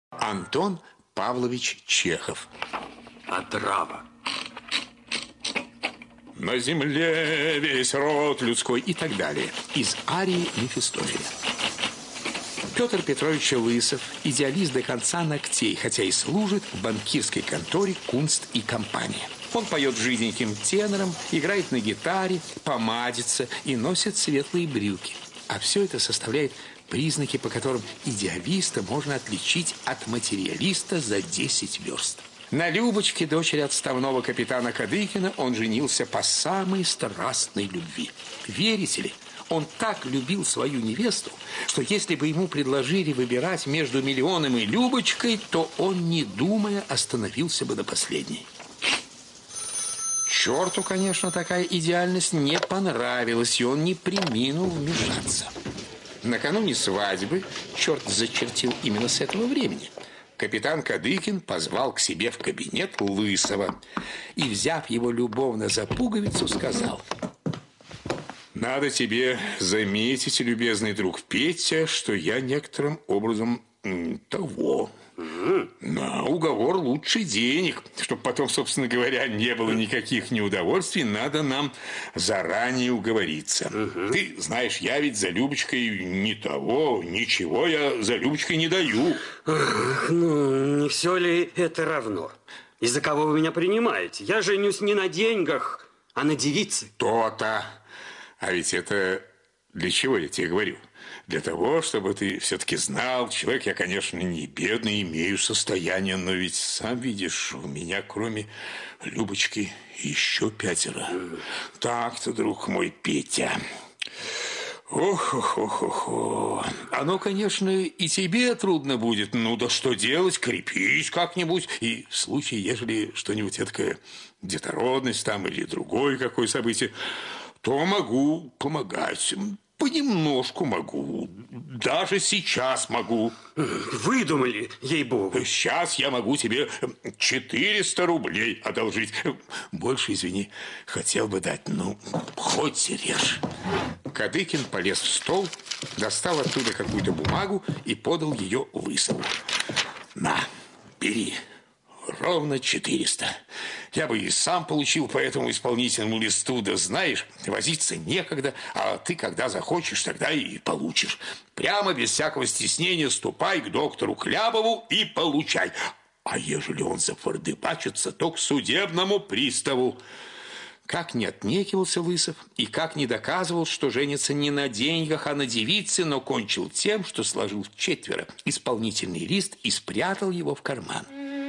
Антон Павлович Чехов. Отрава. На земле весь род людской и так далее. Из арии Мефистофеля. Петр Петрович Лысов, идеалист до конца ногтей, хотя и служит в банкирской конторе «Кунст и компания». Он поет жиденьким тенором, играет на гитаре, помадится и носит светлые брюки. А все это составляет признаки, по которым идеалиста можно отличить от материалиста за 10 верст. На Любочке, дочери отставного капитана Кадыкина, он женился по самой страстной любви. Верите ли, он так любил свою невесту, что если бы ему предложили выбирать между миллионом и Любочкой, то он, не думая, остановился бы на последней. Черту, конечно, такая идеальность не понравилась, и он не преминул вмешаться. Накануне свадьбы, черт зачертил именно с этого времени, капитан Кадыкин позвал к себе в кабинет Лысова и, взяв его любовно за пуговицу, сказал: «Надо тебе заметить, любезный друг Петя, что я некоторым образом того. На уговор лучше денег, чтобы потом, собственно говоря, не было никаких неудовольствий, надо нам заранее уговориться. Ты знаешь, я ведь за Любочкой не того, ничего я за Любочкой не даю». Ну, не все ли это равно? Из-за кого вы меня принимаете? Я женюсь не на деньгах, а на девице. То-то. А ведь это для чего я тебе говорю? Для того, чтобы ты все-таки знал, человек я, конечно, не бедный, имею состояние, но ведь сам видишь, у меня кроме Любочки еще 5. Так-то, друг мой Петя. Ох. Оно, конечно, и тебе трудно будет. Ну да что делать, крепись как-нибудь. И в случае, ежели что-нибудь эдакое, детородность там или другое какое событие, то могу помогать. Понемножку могу. Даже сейчас могу. Выдумали, ей-богу. Сейчас я могу тебе 400 рублей одолжить. Больше, извини, хотел бы дать, ну, хоть режь. Кадыкин полез в стол, достал оттуда какую-то бумагу и подал ее Лысову. На, бери. Ровно 400. Я бы и сам получил по этому исполнительному листу, да знаешь, возиться некогда, а ты, когда захочешь, тогда и получишь. Прямо без всякого стеснения ступай к доктору Клябову и получай. А ежели он зафордыбачится, то к судебному приставу. Как не отнекивался Лысов и как не доказывал, что женится не на деньгах, а на девице, но кончил тем, что сложил в 4 исполнительный лист и спрятал его в карман.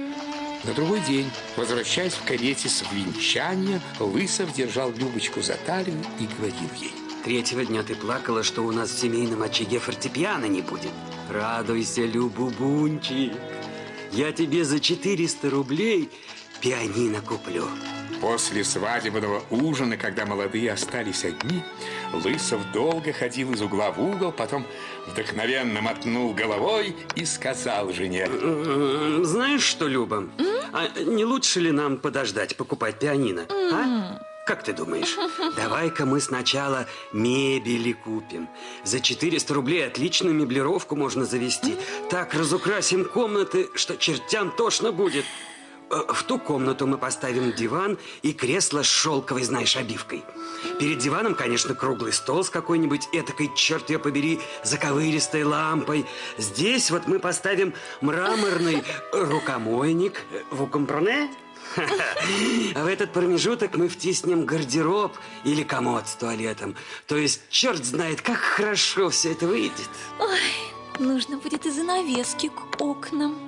На другой день, возвращаясь в карете с венчания, Лысов держал Любочку за талию и говорил ей: «3-го дня ты плакала, что у нас в семейном очаге фортепиано не будет. Радуйся, Любубунчик, я тебе за 400 рублей пианино куплю». После свадебного ужина, когда молодые остались одни, Лысов долго ходил из угла в угол, потом вдохновенно мотнул головой и сказал жене: «Знаешь что, Люба, а не лучше ли нам подождать покупать пианино, а? Как ты думаешь? Давай-ка мы сначала мебели купим. За 400 рублей отличную меблировку можно завести. Так разукрасим комнаты, что чертям тошно будет. В ту комнату мы поставим диван и кресло с шелковой, знаешь, обивкой. Перед диваном, конечно, круглый стол с какой-нибудь этакой, черт ее побери, заковыристой лампой. Здесь вот мы поставим мраморный рукомойник. Vous comprenez? А в этот промежуток мы втиснем гардероб или комод с туалетом. То есть, черт знает, как хорошо все это выйдет. Ой, нужно будет и занавески к окнам.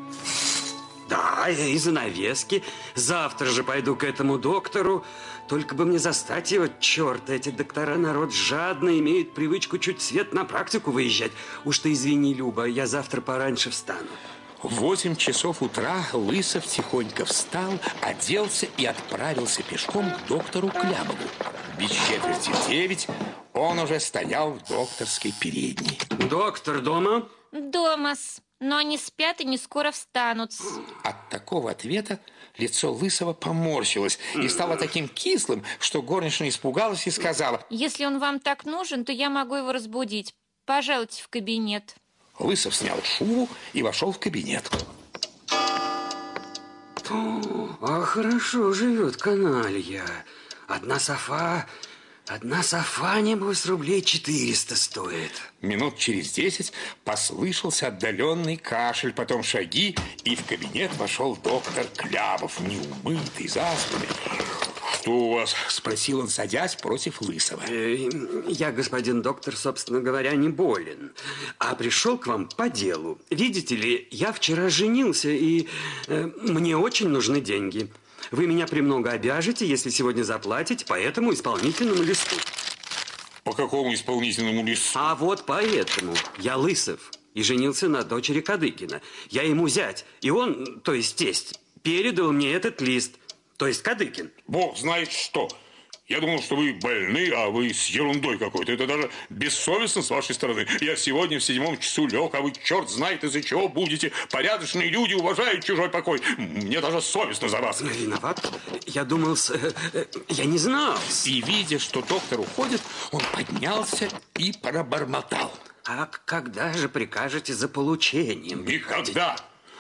Да, и занавески. Завтра же пойду к этому доктору. Только бы мне застать его, черт, эти доктора народ жадно, имеют привычку чуть свет на практику выезжать. Уж ты извини, Люба, я завтра пораньше встану. В 8 часов утра Лысов тихонько встал, оделся и отправился пешком к доктору Клябову. Без 8:45 он уже стоял в докторской передней. Доктор дома? Дома-с. Но они спят и не скоро встанут. От такого ответа лицо Лысого поморщилось и стало таким кислым, что горничная испугалась и сказала: «Если он вам так нужен, то я могу его разбудить. Пожалуйте в кабинет». Лысов снял шубу и вошел в кабинет. А хорошо живет каналья. Одна софа, небось, рублей 400 стоит. Минут через 10 послышался отдаленный кашель, потом шаги, и в кабинет вошел доктор Клябов, неумытый, заспанный. «Что у вас?» – спросил он, садясь против Лысого. Я, господин доктор, собственно говоря, не болен, а пришел к вам по делу. Видите ли, я вчера женился, и мне очень нужны деньги. Вы меня премного обяжете, если сегодня заплатите по этому исполнительному листу. По какому исполнительному листу? А вот поэтому. Я Лысов и женился на дочери Кадыкина. Я ему зять, и он, то есть тесть, передал мне этот лист. То есть Кадыкин. Бог знает что. Я думал, что вы больны, а вы с ерундой какой-то. Это даже бессовестно с вашей стороны. Я сегодня в 7 часу лег, а вы черт знает из-за чего будете. Порядочные люди уважают чужой покой. Мне даже совестно за вас. Виноват. Я думал, я не знал. И видя, что доктор уходит, он поднялся и пробормотал. А когда же прикажете за получением? Никогда.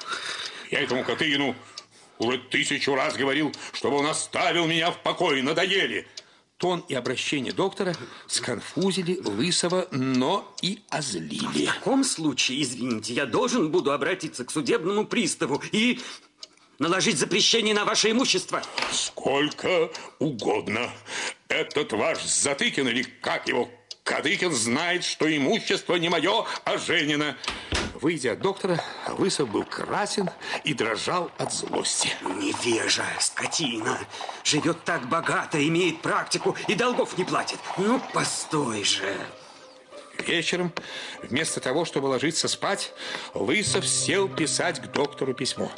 Я этому Катыгину уже 1000 раз говорил, чтобы он оставил меня в покое, надоели. Тон и обращение доктора сконфузили Лысого, но и озлили. В таком случае, извините, я должен буду обратиться к судебному приставу и наложить запрещение на ваше имущество. Сколько угодно. Этот ваш Затыкин, или как его, Кадыкин, знает, что имущество не мое, а Женина. Выйдя от доктора, Лысов был красен и дрожал от злости. Невежа, скотина. Живет так богато, имеет практику и долгов не платит. Ну, постой же. Вечером, вместо того, чтобы ложиться спать, Лысов сел писать к доктору письмо.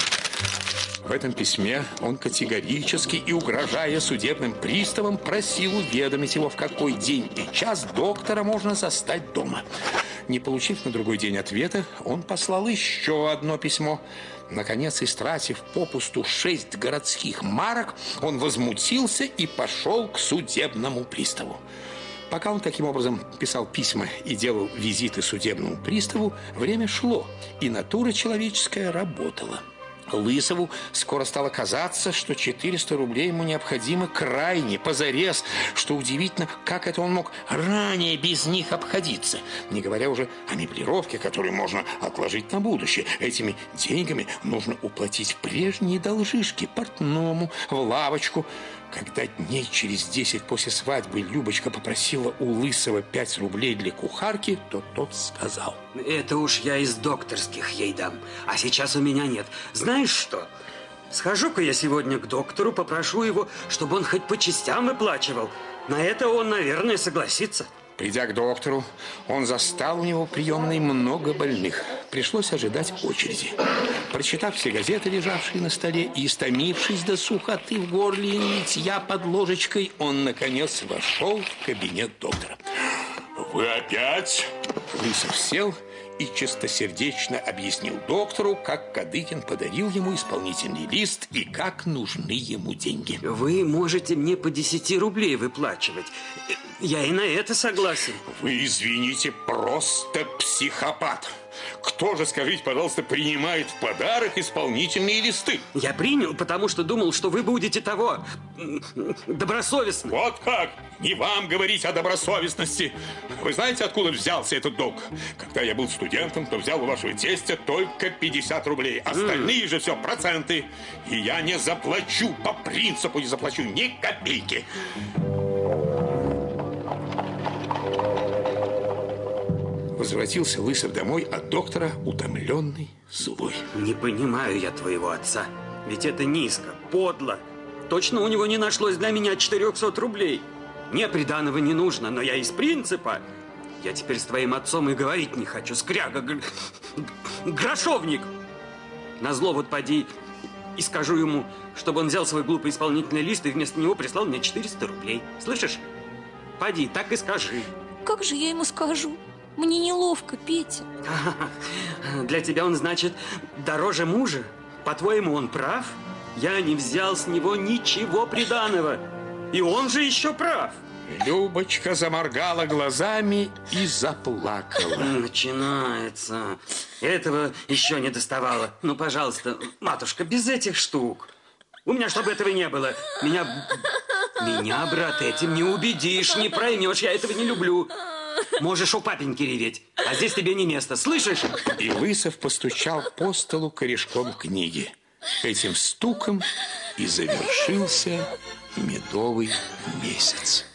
В этом письме он категорически и угрожая судебным приставам просил уведомить его, в какой день и час доктора можно застать дома. Не получив на другой день ответа, он послал еще одно письмо. Наконец, истратив попусту 6 городских марок, он возмутился и пошел к судебному приставу. Пока он таким образом писал письма и делал визиты судебному приставу, время шло, и натура человеческая работала. Лысову скоро стало казаться, что 400 рублей ему необходимо крайне, позарез. Что удивительно, как это он мог ранее без них обходиться. Не говоря уже о меблировке, которую можно отложить на будущее. Этими деньгами нужно уплатить прежние должишки портному, в лавочку. Когда дней через 10 после свадьбы Любочка попросила у Лысого 5 рублей для кухарки, то тот сказал: это уж я из докторских ей дам, а сейчас у меня нет. Знаешь что? Схожу-ка я сегодня к доктору, попрошу его, чтобы он хоть по частям выплачивал. На это он, наверное, согласится. Придя к доктору, он застал у него в приемной много больных. Пришлось ожидать очереди. Прочитав все газеты, лежавшие на столе, и истомившись до сухоты в горле и нытья под ложечкой, он, наконец, вошел в кабинет доктора. «Вы опять?» Лысов сел и чистосердечно объяснил доктору, как Кадыкин подарил ему исполнительный лист и как нужны ему деньги. Вы можете мне по 10 рублей выплачивать. Я и на это согласен. Вы, извините, просто психопат. Кто же, скажите, пожалуйста, принимает в подарок исполнительные листы? Я принял, потому что думал, что вы будете того добросовестны. Вот как? Не вам говорить о добросовестности. Вы знаете, откуда взялся этот долг? Когда я был студентом, то взял у вашего тестя только 50 рублей. Остальные же все проценты. И я не заплачу, по принципу не заплачу ни копейки. Возвратился Лысов домой от доктора, утомленный, злой. Не понимаю я твоего отца. Ведь это низко, подло. Точно у него не нашлось для меня 400 рублей. Мне приданого не нужно, но я из принципа. Я теперь с твоим отцом и говорить не хочу. Скряга, грошовник. Назло вот поди и скажу ему, чтобы он взял свой глупый исполнительный лист и вместо него прислал мне 400 рублей. Слышишь? Поди, так и скажи. Как же я ему скажу? Мне неловко, Петя. Для тебя он, значит, дороже мужа? По-твоему, он прав? Я не взял с него ничего приданого. И он же еще прав. Любочка заморгала глазами и заплакала. Начинается. Этого еще не доставало. Ну, пожалуйста, матушка, без этих штук. У меня, чтобы этого не было. Меня, брат, этим не убедишь, не проймешь. Я этого не люблю. Можешь у папеньки реветь, а здесь тебе не место. Слышишь? И Лысов постучал по столу корешком книги. Этим стуком и завершился медовый месяц.